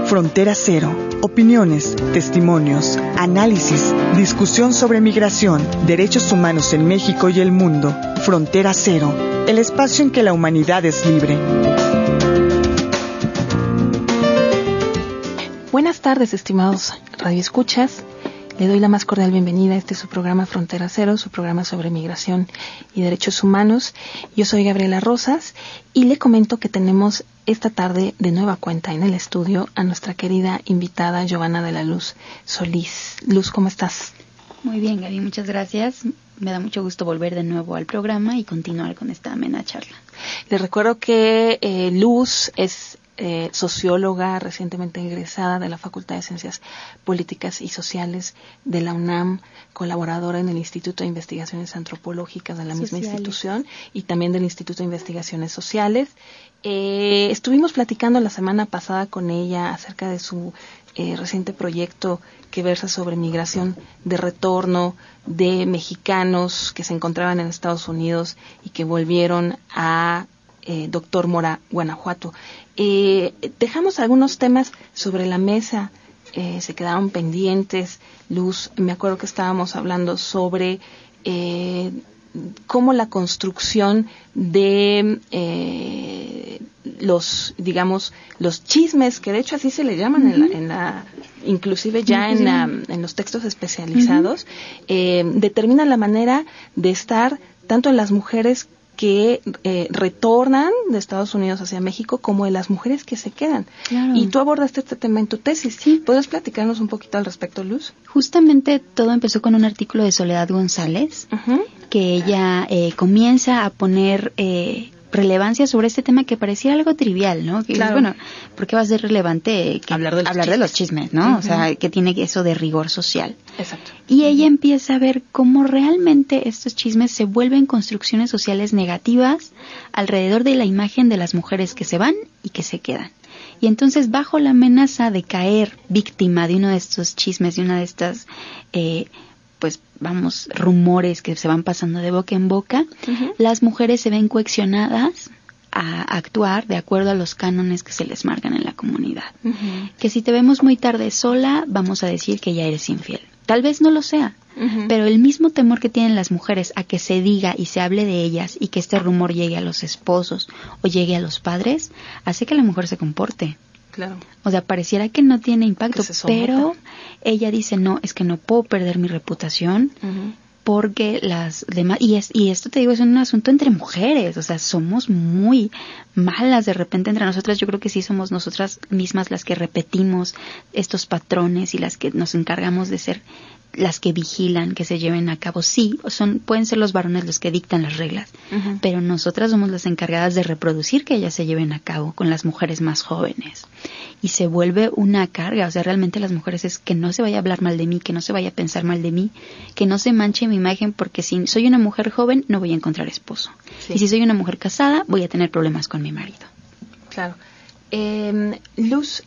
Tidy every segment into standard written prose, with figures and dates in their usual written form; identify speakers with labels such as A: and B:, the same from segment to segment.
A: Frontera Cero. Opiniones, testimonios, análisis, discusión sobre migración, derechos humanos en México y el mundo. Frontera Cero. El espacio en que la humanidad es libre.
B: Buenas tardes, estimados radioescuchas. Le doy la más cordial bienvenida a este su programa Frontera Cero, su programa sobre migración y derechos humanos. Yo soy Gabriela Rosas y le comento que tenemos esta tarde de nueva cuenta en el estudio a nuestra querida invitada Giovanna de la Luz Solís. Luz, ¿cómo estás?
C: Muy bien, Gaby, muchas gracias. Me da mucho gusto volver de nuevo al programa y continuar con esta amena charla.
B: Les recuerdo que Luz es socióloga recientemente egresada de la Facultad de Ciencias Políticas y Sociales de la UNAM, colaboradora en el Instituto de Investigaciones Antropológicas de la misma institución y también del Instituto de Investigaciones Sociales. Estuvimos platicando la semana pasada con ella acerca de su reciente proyecto que versa sobre migración de retorno de mexicanos que se encontraban en Estados Unidos y que volvieron a Doctor Mora, Guanajuato. Dejamos algunos temas sobre la mesa, se quedaron pendientes. Luz, me acuerdo que estábamos hablando sobre cómo la construcción de los chismes, que de hecho así se le llaman inclusive ya en los textos especializados, determina la manera de estar tanto en las mujeres que retornan de Estados Unidos hacia México como de las mujeres que se quedan. Claro. Y tú abordaste este tema en tu tesis. ¿Sí? ¿Puedes platicarnos un poquito al respecto, Luz?
C: Justamente todo empezó con un artículo de Soledad González, que ella comienza a poner relevancia sobre este tema que parecía algo trivial, ¿no? Que claro. Bueno, ¿por qué va a ser relevante hablar de los chismes, ¿no? O sea, que tiene eso de rigor social.
B: Exacto.
C: Y ella empieza a ver cómo realmente estos chismes se vuelven construcciones sociales negativas alrededor de la imagen de las mujeres que se van y que se quedan. Y entonces, bajo la amenaza de caer víctima de uno de estos chismes, de una de estas rumores que se van pasando de boca en boca, las mujeres se ven coaccionadas a actuar de acuerdo a los cánones que se les marcan en la comunidad. Que si te vemos muy tarde sola, vamos a decir que ya eres infiel. Tal vez no lo sea, pero el mismo temor que tienen las mujeres a que se diga y se hable de ellas y que este rumor llegue a los esposos o llegue a los padres, hace que la mujer se comporte.
B: Claro.
C: O sea, pareciera que no tiene impacto, pero ella dice, no, es que no puedo perder mi reputación porque las demás, y esto te digo, es un asunto entre mujeres, o sea, somos muy malas de repente entre nosotras. Yo creo que sí somos nosotras mismas las que repetimos estos patrones y las que nos encargamos de ser las que vigilan que se lleven a cabo. Sí, pueden ser los varones los que dictan las reglas, pero nosotras somos las encargadas de reproducir que ellas se lleven a cabo con las mujeres más jóvenes. Y se vuelve una carga, o sea, realmente las mujeres es que no se vaya a hablar mal de mí, que no se vaya a pensar mal de mí, que no se manche mi imagen, porque si soy una mujer joven no voy a encontrar esposo. Sí. Y si soy una mujer casada voy a tener problemas con mi marido.
B: Claro. Luz,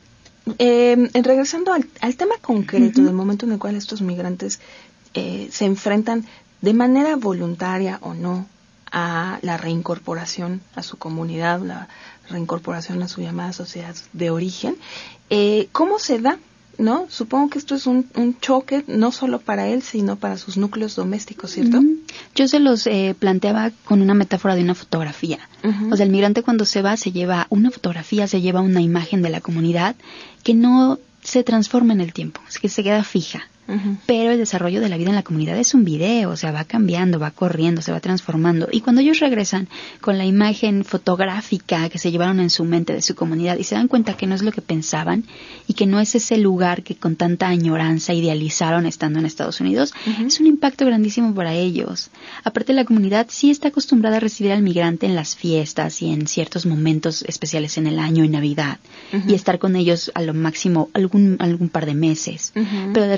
B: regresando al tema concreto del momento en el cual estos migrantes se enfrentan de manera voluntaria o no a la reincorporación a su comunidad, la reincorporación a su llamada sociedad de origen, ¿cómo se da? ¿No? Supongo que esto es un choque no solo para él, sino para sus núcleos domésticos, ¿cierto?
C: Yo se los planteaba con una metáfora de una fotografía. O sea, el migrante cuando se va se lleva una fotografía, se lleva una imagen de la comunidad que no se transforma en el tiempo, es que se queda fija. Pero el desarrollo de la vida en la comunidad es un video, o sea, va cambiando, va corriendo, se va transformando. Y cuando ellos regresan con la imagen fotográfica que se llevaron en su mente de su comunidad y se dan cuenta que no es lo que pensaban y que no es ese lugar que con tanta añoranza idealizaron estando en Estados Unidos, es un impacto grandísimo para ellos. Aparte, la comunidad sí está acostumbrada a recibir al migrante en las fiestas y en ciertos momentos especiales en el año y Navidad y estar con ellos a lo máximo algún par de meses. Pero de repente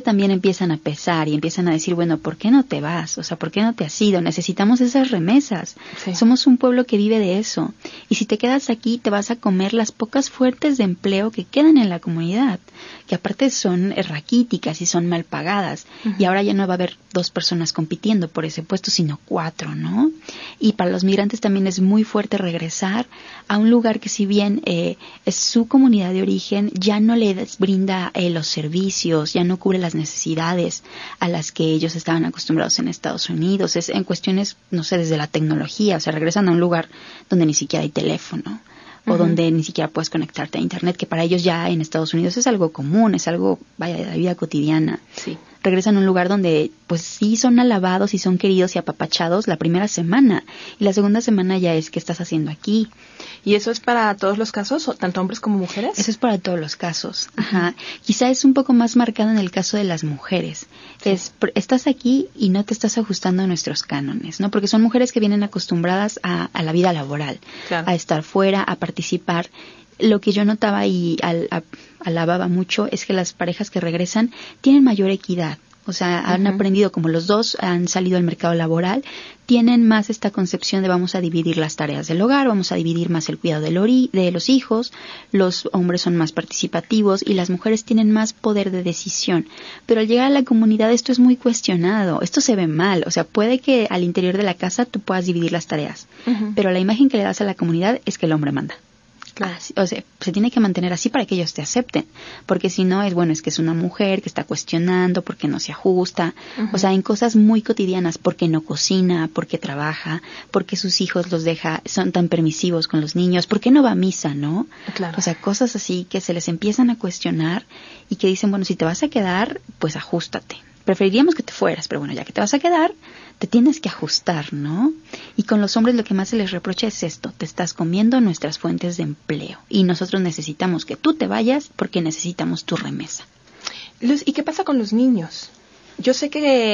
C: también empiezan a pesar y empiezan a decir, bueno, ¿por qué no te vas? O sea, ¿por qué no te has ido? Necesitamos esas remesas. Sí. Somos un pueblo que vive de eso. Y si te quedas aquí, te vas a comer las pocas fuentes de empleo que quedan en la comunidad, que aparte son raquíticas y son mal pagadas. Uh-huh. Y ahora ya no va a haber 2 personas compitiendo por ese puesto, sino 4, ¿no? Y para los migrantes también es muy fuerte regresar a un lugar que, si bien es su comunidad de origen, ya no les brinda los servicios, ya no cubre las necesidades a las que ellos estaban acostumbrados en Estados Unidos. Es en cuestiones, no sé, desde la tecnología, o sea, regresan a un lugar donde ni siquiera hay teléfono, o donde ni siquiera puedes conectarte a internet, que para ellos ya en Estados Unidos es algo común, es algo, vaya, de la vida cotidiana. Sí. Regresan a un lugar donde, pues sí, son alabados y son queridos y apapachados la primera semana, y la segunda semana ya es, ¿qué estás haciendo aquí?
B: ¿Y eso es para todos los casos, tanto hombres como mujeres?
C: Eso es para todos los casos. Ajá. Quizá es un poco más marcado en el caso de las mujeres. Sí. Estás aquí y no te estás ajustando a nuestros cánones, ¿no? Porque son mujeres que vienen acostumbradas a la vida laboral, claro, a estar fuera, a participar. Lo que yo notaba y alababa mucho es que las parejas que regresan tienen mayor equidad. O sea, han aprendido, como los dos han salido al mercado laboral, tienen más esta concepción de vamos a dividir las tareas del hogar, vamos a dividir más el cuidado de los hijos, los hombres son más participativos y las mujeres tienen más poder de decisión. Pero al llegar a la comunidad esto es muy cuestionado, esto se ve mal. O sea, puede que al interior de la casa tú puedas dividir las tareas, pero la imagen que le das a la comunidad es que el hombre manda. Claro. O sea, se tiene que mantener así para que ellos te acepten, porque si no es, bueno, es que es una mujer que está cuestionando, porque no se ajusta, o sea, en cosas muy cotidianas, porque no cocina, porque trabaja, porque sus hijos los deja, son tan permisivos con los niños, porque no va a misa, ¿no? Claro. O sea, cosas así que se les empiezan a cuestionar y que dicen, bueno, si te vas a quedar, pues ajústate. Preferiríamos que te fueras, pero bueno, ya que te vas a quedar, te tienes que ajustar, ¿no? Y con los hombres lo que más se les reprocha es esto: te estás comiendo nuestras fuentes de empleo y nosotros necesitamos que tú te vayas porque necesitamos tu remesa.
B: Luz, ¿y qué pasa con los niños? Yo sé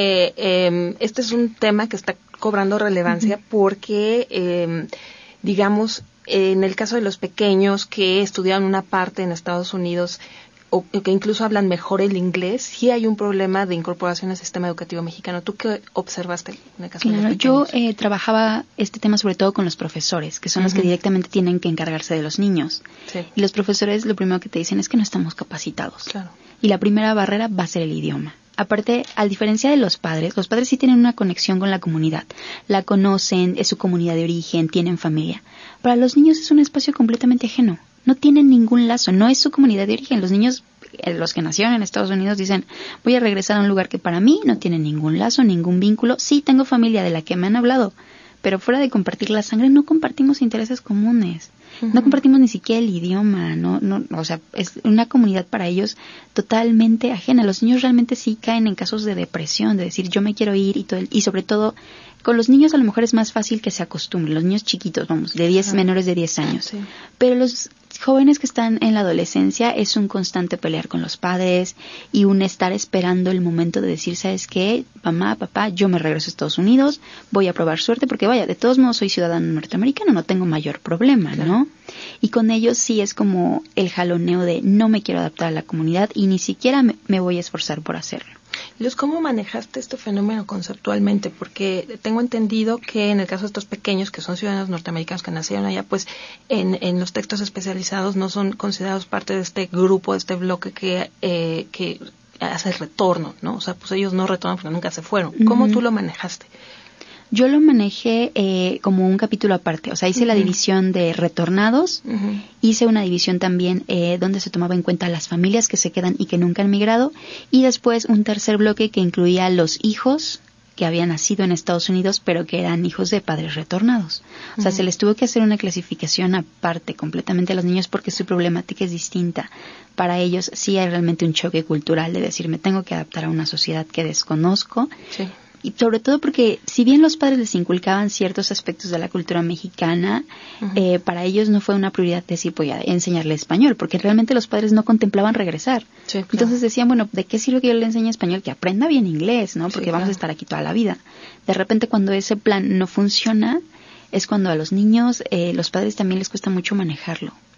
B: que este es un tema que está cobrando relevancia porque, digamos, en el caso de los pequeños que estudiaron una parte en Estados Unidos, o que incluso hablan mejor el inglés, sí hay un problema de incorporación al sistema educativo mexicano. ¿Tú qué observaste en el caso de los pequeños?
C: Yo trabajaba este tema sobre todo con los profesores, que son los que directamente tienen que encargarse de los niños. Sí. Y los profesores lo primero que te dicen es que no estamos capacitados. Claro. Y la primera barrera va a ser el idioma. Aparte, a diferencia de los padres sí tienen una conexión con la comunidad. La conocen, es su comunidad de origen, tienen familia. Para los niños es un espacio completamente ajeno. No tienen ningún lazo, no es su comunidad de origen. Los niños, los que nacieron en Estados Unidos, dicen, voy a regresar a un lugar que para mí no tiene ningún lazo, ningún vínculo. Sí, tengo familia de la que me han hablado, pero fuera de compartir la sangre no compartimos intereses comunes. No compartimos ni siquiera el idioma, no, o sea, es una comunidad para ellos totalmente ajena. Los niños realmente sí caen en casos de depresión, de decir yo me quiero ir y sobre todo con los niños a lo mejor es más fácil que se acostumbren, los niños chiquitos, vamos, de menores de 10 años. Sí. Pero los jóvenes que están en la adolescencia es un constante pelear con los padres y un estar esperando el momento de decir, ¿sabes qué? Mamá, papá, yo me regreso a Estados Unidos, voy a probar suerte porque vaya, de todos modos soy ciudadano norteamericano, no tengo mayor problema, claro, ¿no? Y con ellos sí es como el jaloneo de no me quiero adaptar a la comunidad y ni siquiera me voy a esforzar por hacerlo.
B: Luz, ¿cómo manejaste este fenómeno conceptualmente? Porque tengo entendido que en el caso de estos pequeños que son ciudadanos norteamericanos que nacieron allá, pues en los textos especializados no son considerados parte de este grupo, de este bloque que hace el retorno, ¿no? O sea, pues ellos no retornan porque nunca se fueron. ¿Cómo tú lo manejaste?
C: Yo lo manejé como un capítulo aparte, o sea, hice la división de retornados, hice una división también donde se tomaba en cuenta las familias que se quedan y que nunca han migrado, y después un tercer bloque que incluía los hijos que habían nacido en Estados Unidos, pero que eran hijos de padres retornados. O sea, se les tuvo que hacer una clasificación aparte completamente a los niños porque su problemática es distinta. Para ellos sí hay realmente un choque cultural de decir, me tengo que adaptar a una sociedad que desconozco. Sí. Y sobre todo porque si bien los padres les inculcaban ciertos aspectos de la cultura mexicana, para ellos no fue una prioridad decir, voy a enseñarle español, porque realmente los padres no contemplaban regresar. Sí, claro. Entonces decían, bueno, ¿de qué sirve que yo le enseñe español? Que aprenda bien inglés, ¿no? Porque vamos a estar aquí toda la vida. De repente cuando ese plan no funciona, es cuando a los niños, los padres también les cuesta mucho manejarlo.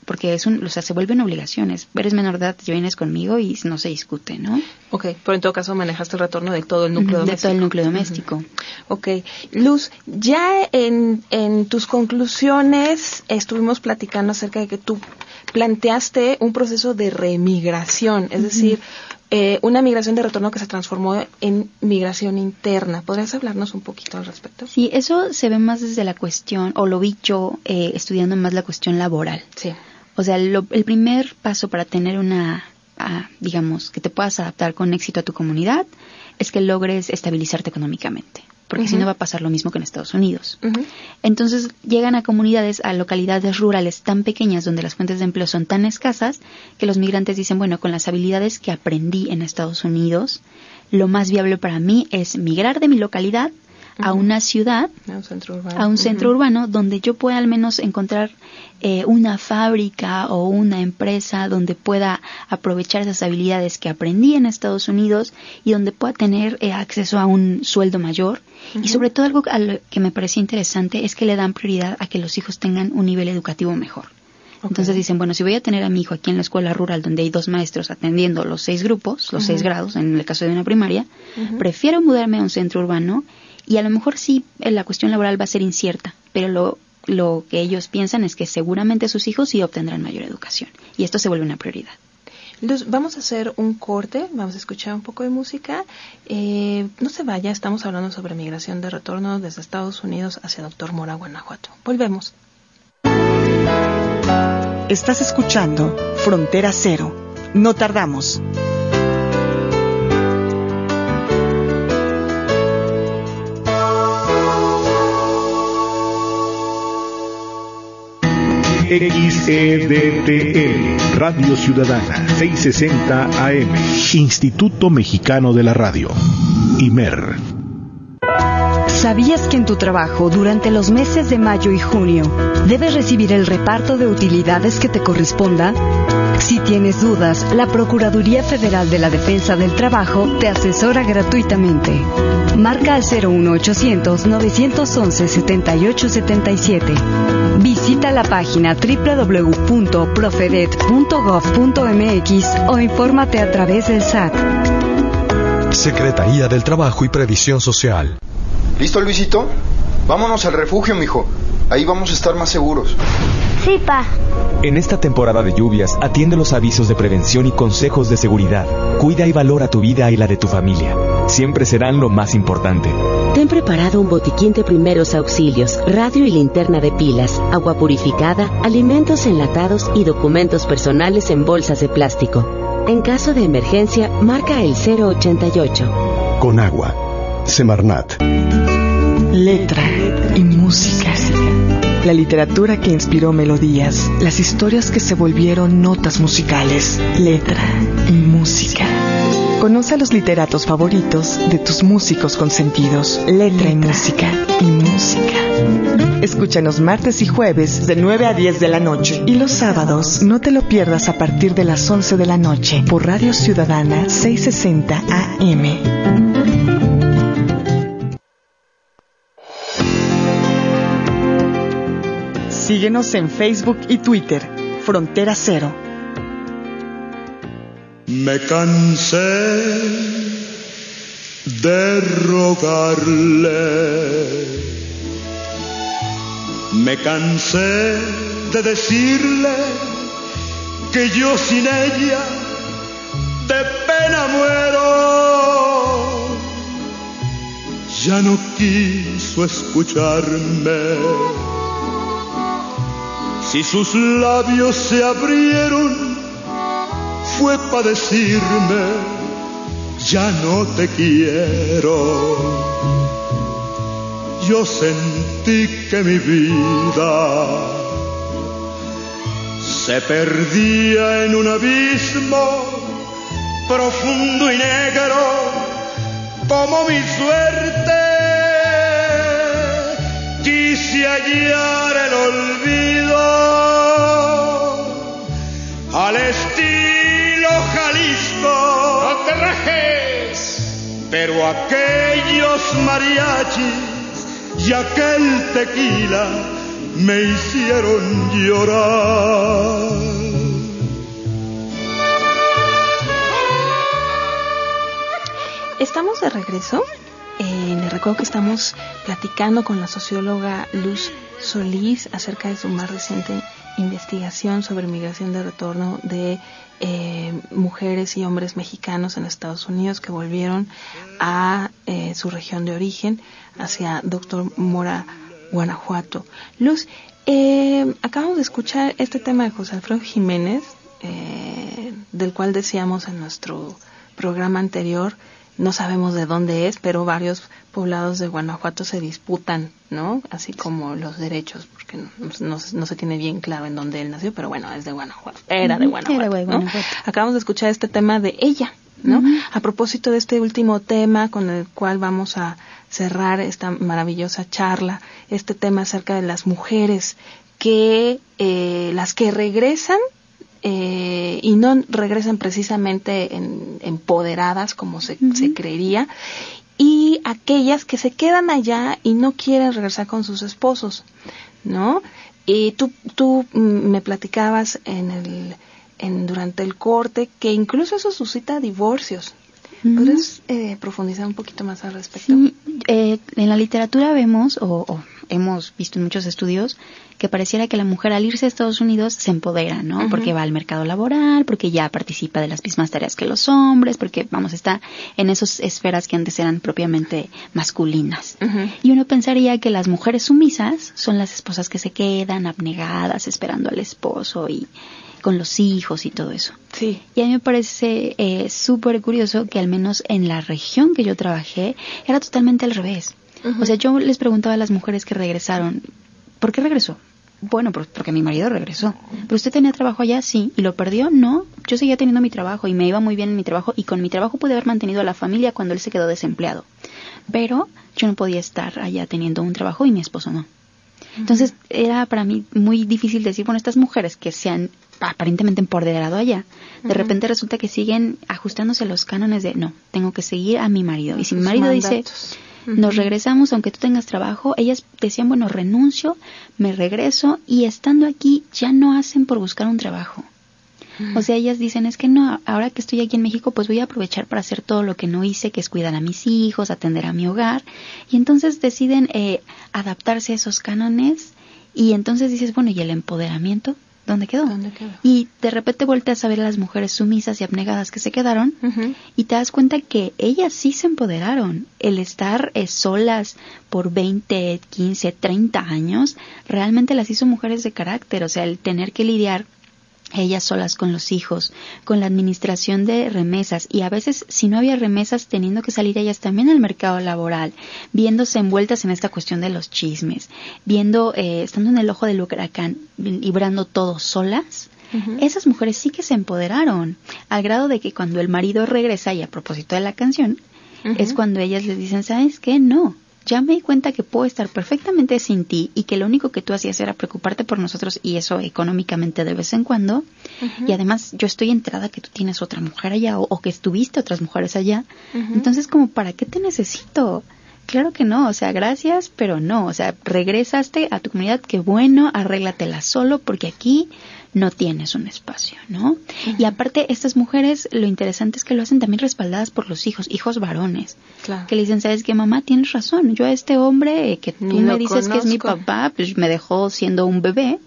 C: porque se vuelven obligaciones. Eres menor de edad, te vienes conmigo y no se discute, ¿no?
B: Ok, pero en todo caso manejaste el retorno de todo el núcleo doméstico.
C: De todo el núcleo doméstico.
B: Ok. Luz, ya en tus conclusiones estuvimos platicando acerca de que tú planteaste un proceso de remigración, es decir, una migración de retorno que se transformó en migración interna. ¿Podrías hablarnos un poquito al respecto?
C: Sí, eso se ve más desde la cuestión, o lo vi yo estudiando más la cuestión laboral.
B: Sí.
C: O sea, el primer paso para tener digamos, que te puedas adaptar con éxito a tu comunidad, es que logres estabilizarte económicamente. Porque si no va a pasar lo mismo que en Estados Unidos. Entonces llegan a comunidades, a localidades rurales tan pequeñas donde las fuentes de empleo son tan escasas que los migrantes dicen, bueno, con las habilidades que aprendí en Estados Unidos, lo más viable para mí es migrar de mi localidad a una ciudad, a un centro urbano donde yo pueda al menos encontrar una fábrica o una empresa donde pueda aprovechar esas habilidades que aprendí en Estados Unidos y donde pueda tener acceso a un sueldo mayor. Y sobre todo algo que me parecía interesante es que le dan prioridad a que los hijos tengan un nivel educativo mejor. Entonces dicen, bueno, si voy a tener a mi hijo aquí en la escuela rural donde hay 2 maestros atendiendo los 6 grupos, los 6 grados, en el caso de una primaria, prefiero mudarme a un centro urbano. Y a lo mejor sí, la cuestión laboral va a ser incierta, pero lo que ellos piensan es que seguramente sus hijos sí obtendrán mayor educación. Y esto se vuelve una prioridad.
B: Luz, vamos a hacer un corte, vamos a escuchar un poco de música. No se vaya, estamos hablando sobre migración de retorno desde Estados Unidos hacia Doctor Mora, Guanajuato. Volvemos.
A: Estás escuchando Frontera Cero. No tardamos.
D: XEDTL, Radio Ciudadana, 660 AM, Instituto Mexicano de la Radio, IMER.
E: ¿Sabías que en tu trabajo, durante los meses de mayo y junio, debes recibir el reparto de utilidades que te corresponda? Si tienes dudas, la Procuraduría Federal de la Defensa del Trabajo te asesora gratuitamente. Marca al 01800-911-7877. Visita la página www.profedet.gov.mx o infórmate a través del SAT.
F: Secretaría del Trabajo y Previsión Social.
G: ¿Listo, Luisito? Vámonos al refugio, mijo. Ahí vamos a estar más seguros.
H: Sí, pa.
I: En esta temporada de lluvias, atiende los avisos de prevención y consejos de seguridad. Cuida y valora tu vida y la de tu familia. Siempre serán lo más importante.
J: Ten preparado un botiquín de primeros auxilios, radio y linterna de pilas, agua purificada, alimentos enlatados y documentos personales en bolsas de plástico. En caso de emergencia, marca el 088.
F: Con agua. Semarnat.
A: Letra y música. La literatura que inspiró melodías, las historias que se volvieron notas musicales. Letra y música. Conoce a los literatos favoritos de tus músicos consentidos. Letra y música. Y música. Escúchanos martes y jueves de 9 a 10 de la noche. Y los sábados no te lo pierdas a partir de las 11 de la noche por Radio Ciudadana 660 AM. Síguenos en Facebook y Twitter. Frontera Cero.
K: Me cansé de rogarle, me cansé de decirle que yo sin ella de pena muero. Ya no quiso escucharme. Si sus labios se abrieron, fue para decirme, ya no te quiero. Yo sentí que mi vida se perdía en un abismo profundo y negro como mi suerte. Quise hallar el olvido al estilo Jalisco. ¡No te rajes! Pero aquellos mariachis y aquel tequila me hicieron llorar.
B: de regreso. Les recuerdo que estamos platicando con la socióloga Luz Solís acerca de su más reciente investigación sobre migración de retorno de mujeres y hombres mexicanos en Estados Unidos que volvieron a su región de origen, hacia Doctor Mora, Guanajuato. Luz, acabamos de escuchar este tema de José Alfredo Jiménez, del cual decíamos en nuestro programa anterior, no sabemos de dónde es, pero varios poblados de Guanajuato se disputan, ¿no? Así como los derechos, porque no se tiene bien claro en dónde él nació, pero bueno, es de Guanajuato, era de Guanajuato, ¿no? Acabamos de escuchar este tema de ella, ¿no? A propósito de este último tema con el cual vamos a cerrar esta maravillosa charla, este tema acerca de las mujeres que las que regresan y no regresan precisamente empoderadas como se creería, y aquellas que se quedan allá y no quieren regresar con sus esposos, ¿no? Y tú me platicabas durante el corte que incluso eso suscita divorcios. ¿Puedes profundizar un poquito más al respecto?
C: Sí, en la literatura vemos, o hemos visto en muchos estudios, que pareciera que la mujer al irse a Estados Unidos se empodera, ¿no? Porque va al mercado laboral, porque ya participa de las mismas tareas que los hombres, porque, está en esas esferas que antes eran propiamente masculinas. Y uno pensaría que las mujeres sumisas son las esposas que se quedan abnegadas, esperando al esposo y con los hijos y todo eso.
B: Sí.
C: Y a mí me parece súper curioso que al menos en la región que yo trabajé era totalmente al revés. O sea, yo les preguntaba a las mujeres que regresaron, ¿por qué regresó? Bueno, porque mi marido regresó. ¿Pero usted tenía trabajo allá? Sí. ¿Y lo perdió? No. Yo seguía teniendo mi trabajo y me iba muy bien en mi trabajo y con mi trabajo pude haber mantenido a la familia cuando él se quedó desempleado. Pero yo no podía estar allá teniendo un trabajo y mi esposo no. Entonces era para mí muy difícil decir, bueno, estas mujeres que se han aparentemente empoderado allá, de repente resulta que siguen ajustándose a los cánones de, no, tengo que seguir a mi marido. Y si mi marido dice, nos regresamos aunque tú tengas trabajo, ellas decían, bueno, renuncio, me regreso, y estando aquí ya no hacen por buscar un trabajo. O sea, ellas dicen, es que no, ahora que estoy aquí en México, pues voy a aprovechar para hacer todo lo que no hice, que es cuidar a mis hijos, atender a mi hogar. Y entonces deciden adaptarse a esos cánones. Y entonces dices, bueno, ¿y el empoderamiento? ¿Dónde quedó? Y de repente volteas a ver a las mujeres sumisas y abnegadas que se quedaron y te das cuenta que ellas sí se empoderaron. El estar solas por 20, 15, 30 años realmente las hizo mujeres de carácter. O sea, el tener que lidiar ellas solas con los hijos, con la administración de remesas, y a veces si no había remesas teniendo que salir ellas también al mercado laboral, viéndose envueltas en esta cuestión de los chismes, estando en el ojo del huracán, librando todo solas. Esas mujeres sí que se empoderaron, al grado de que cuando el marido regresa, y a propósito de la canción, es cuando ellas les dicen, ¿sabes qué? No. Ya me di cuenta que puedo estar perfectamente sin ti y que lo único que tú hacías era preocuparte por nosotros, y eso económicamente de vez en cuando. Y además yo estoy enterada que tú tienes otra mujer allá o que estuviste otras mujeres allá. Entonces, como, ¿para qué te necesito? Claro que no, o sea, gracias, pero no. O sea, regresaste a tu comunidad, qué bueno, arréglatela solo porque aquí no tienes un espacio, ¿no? Y aparte, estas mujeres, lo interesante es que lo hacen también respaldadas por los hijos varones. Claro. Que le dicen, ¿sabes qué, mamá? Tienes razón. Yo a este hombre que tú me dices que es mi papá, pues me dejó siendo un bebé.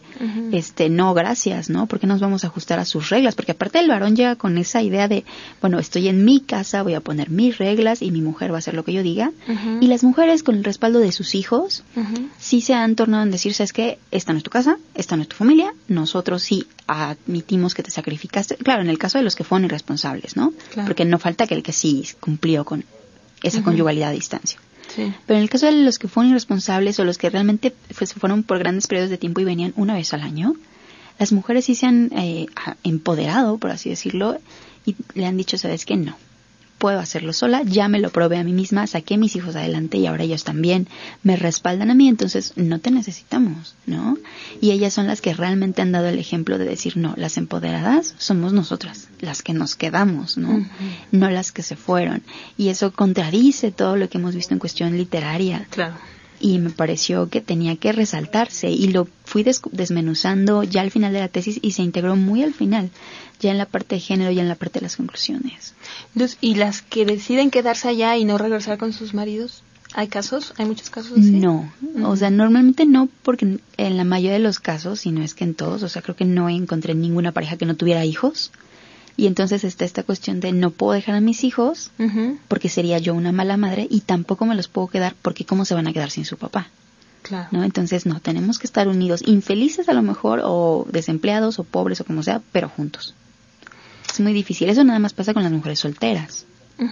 C: No, gracias, ¿no? ¿Por qué nos vamos a ajustar a sus reglas? Porque aparte el varón llega con esa idea de, bueno, estoy en mi casa, voy a poner mis reglas y mi mujer va a hacer lo que yo diga. Y las mujeres, con el respaldo de sus hijos, sí se han tornado en decir, ¿sabes qué? Esta no es tu casa, esta no es tu familia, nosotros sí admitimos que te sacrificaste. Claro, en el caso de los que fueron irresponsables, ¿no? Claro. Porque no falta que el que sí cumplió con esa conyugalidad a distancia. Sí. Pero en el caso de los que fueron irresponsables o los que realmente fueron por grandes periodos de tiempo y venían una vez al año, las mujeres sí se han empoderado, por así decirlo, y le han dicho, ¿sabes qué? No, puedo hacerlo sola, ya me lo probé a mí misma, saqué a mis hijos adelante y ahora ellos también me respaldan a mí, entonces no te necesitamos, ¿no? Y ellas son las que realmente han dado el ejemplo de decir, no, las empoderadas somos nosotras, las que nos quedamos, ¿no? No las que se fueron. Y eso contradice todo lo que hemos visto en cuestión literaria.
B: Claro.
C: y me pareció que tenía que resaltarse y lo fui desmenuzando ya al final de la tesis y se integró muy al final, ya en la parte de género, ya en la parte de las conclusiones.
B: ¿Y las que deciden quedarse allá y no regresar con sus maridos? ¿Hay casos? ¿Hay muchos casos así?
C: No, o sea, normalmente no, porque en la mayoría de los casos, si no es que en todos, o sea, creo que no encontré ninguna pareja que no tuviera hijos. Y entonces está esta cuestión de no puedo dejar a mis hijos porque sería yo una mala madre y tampoco me los puedo quedar porque ¿cómo se van a quedar sin su papá?
B: Claro.
C: ¿No? Entonces no, tenemos que estar unidos, infelices a lo mejor o desempleados o pobres o como sea, pero juntos. Es muy difícil. Eso nada más pasa con las mujeres solteras.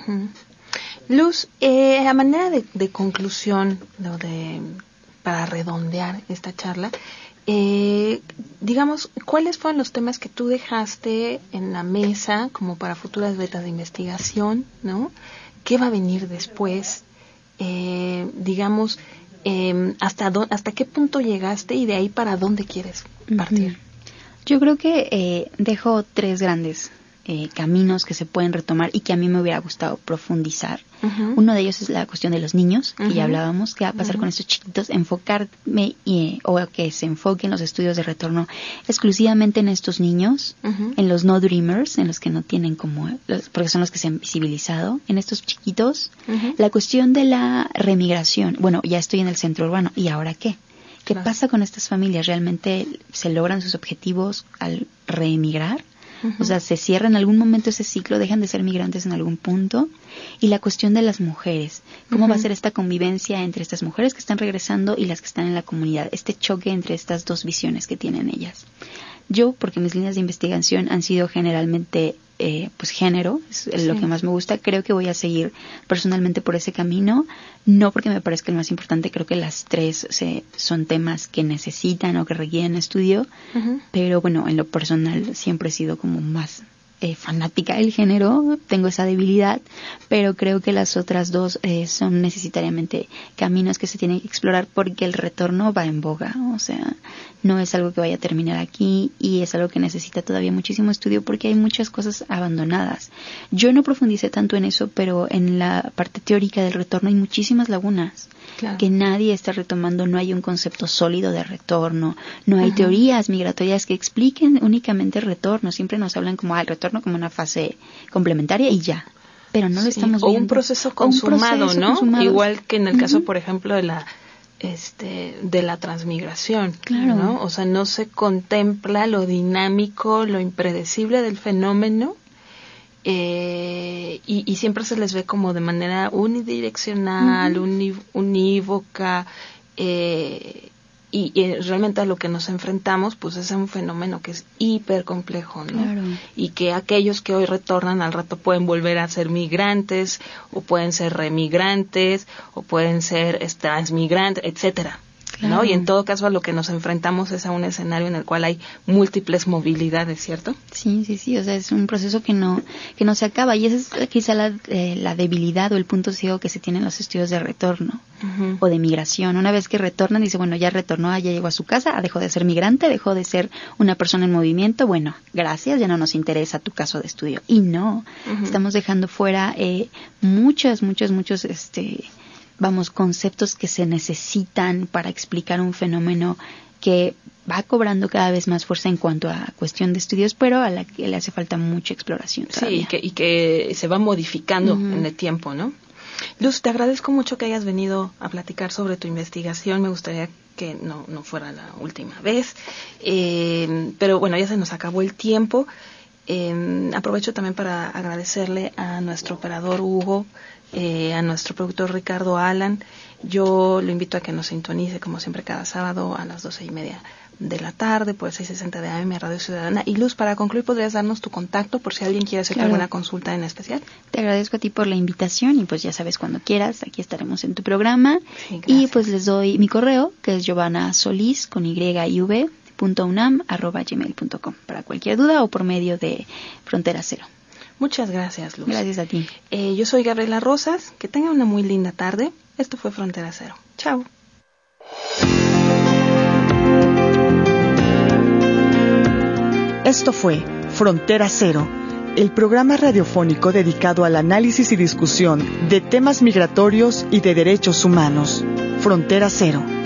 B: Luz, a manera de conclusión, para redondear esta charla, digamos, ¿cuáles fueron los temas que tú dejaste en la mesa como para futuras betas de investigación, ¿no? ¿Qué va a venir después? Digamos, ¿hasta qué punto llegaste y de ahí para dónde quieres partir?
C: Yo creo que dejo 3 grandes caminos que se pueden retomar y que a mí me hubiera gustado profundizar. Uno de ellos es la cuestión de los niños, que ya hablábamos, qué va a pasar con estos chiquitos, enfocarme o que se enfoquen los estudios de retorno exclusivamente en estos niños, en los no dreamers, en los que no tienen porque son los que se han visibilizado, en estos chiquitos. La cuestión de la remigración, bueno, ya estoy en el centro urbano, ¿y ahora qué? ¿Qué pasa con estas familias? ¿Realmente se logran sus objetivos al reemigrar? O sea, se cierra en algún momento ese ciclo, dejan de ser migrantes en algún punto. Y la cuestión de las mujeres, ¿cómo va a ser esta convivencia entre estas mujeres que están regresando y las que están en la comunidad? Este choque entre estas dos visiones que tienen ellas. Yo, porque mis líneas de investigación han sido generalmente pues género, es lo que más me gusta, creo que voy a seguir personalmente por ese camino, no porque me parezca el más importante, creo que las 3 son temas que necesitan o que requieren estudio, pero bueno, en lo personal siempre he sido como más fanática del género, tengo esa debilidad, pero creo que las otras 2 son necesariamente caminos que se tienen que explorar porque el retorno va en boga, o sea, no es algo que vaya a terminar aquí y es algo que necesita todavía muchísimo estudio porque hay muchas cosas abandonadas. Yo no profundicé tanto en eso, pero en la parte teórica del retorno hay muchísimas lagunas. Claro. Que nadie está retomando, no hay un concepto sólido de retorno, no hay teorías migratorias que expliquen únicamente el retorno, siempre nos hablan como el retorno como una fase complementaria y ya, pero no lo estamos viendo.
B: O un proceso consumado, ¿no? Igual que en el caso, por ejemplo, de la transmigración,
C: claro.
B: ¿no? O sea, no se contempla lo dinámico, lo impredecible del fenómeno. Y siempre se les ve como de manera unidireccional, unívoca, y realmente a lo que nos enfrentamos pues es un fenómeno que es hiper complejo, ¿no?
C: Claro. Y
B: que aquellos que hoy retornan al rato pueden volver a ser migrantes, o pueden ser remigrantes, o pueden ser transmigrantes, etcétera. Claro. ¿No? Y en todo caso a lo que nos enfrentamos es a un escenario en el cual hay múltiples movilidades, ¿cierto?
C: Sí, o sea, es un proceso que no se acaba y esa es quizá la debilidad o el punto ciego que se tiene en los estudios de retorno o de migración. Una vez que retornan, dice, bueno, ya retornó, ya llegó a su casa, dejó de ser migrante, dejó de ser una persona en movimiento, bueno, gracias, ya no nos interesa tu caso de estudio. Y no, estamos dejando fuera muchos conceptos que se necesitan para explicar un fenómeno que va cobrando cada vez más fuerza en cuanto a cuestión de estudios, pero a la que le hace falta mucha exploración todavía.
B: Sí, y que se va modificando en el tiempo, ¿no? Luz, te agradezco mucho que hayas venido a platicar sobre tu investigación. Me gustaría que no fuera la última vez, pero bueno, ya se nos acabó el tiempo. Aprovecho también para agradecerle a nuestro operador Hugo, a nuestro productor Ricardo Alan. Yo lo invito a que nos sintonice como siempre cada sábado a las 12:30 de la tarde por el 660 de AM Radio Ciudadana. Y Luz, para concluir, ¿podrías darnos tu contacto por si alguien quiere hacerte alguna consulta en especial?
C: Te agradezco a ti por la invitación y pues ya sabes, cuando quieras, aquí estaremos en tu programa.
B: Sí,
C: y pues les doy mi correo, que es giovannasolis.unam@gmail.com para cualquier duda o por medio de Frontera Cero.
B: Muchas gracias, Luz.
C: Gracias a ti.
B: Yo soy Gabriela Rosas. Que tengan una muy linda tarde. Esto fue Frontera Cero. Chao.
A: Esto fue Frontera Cero, el programa radiofónico dedicado al análisis y discusión de temas migratorios y de derechos humanos. Frontera Cero.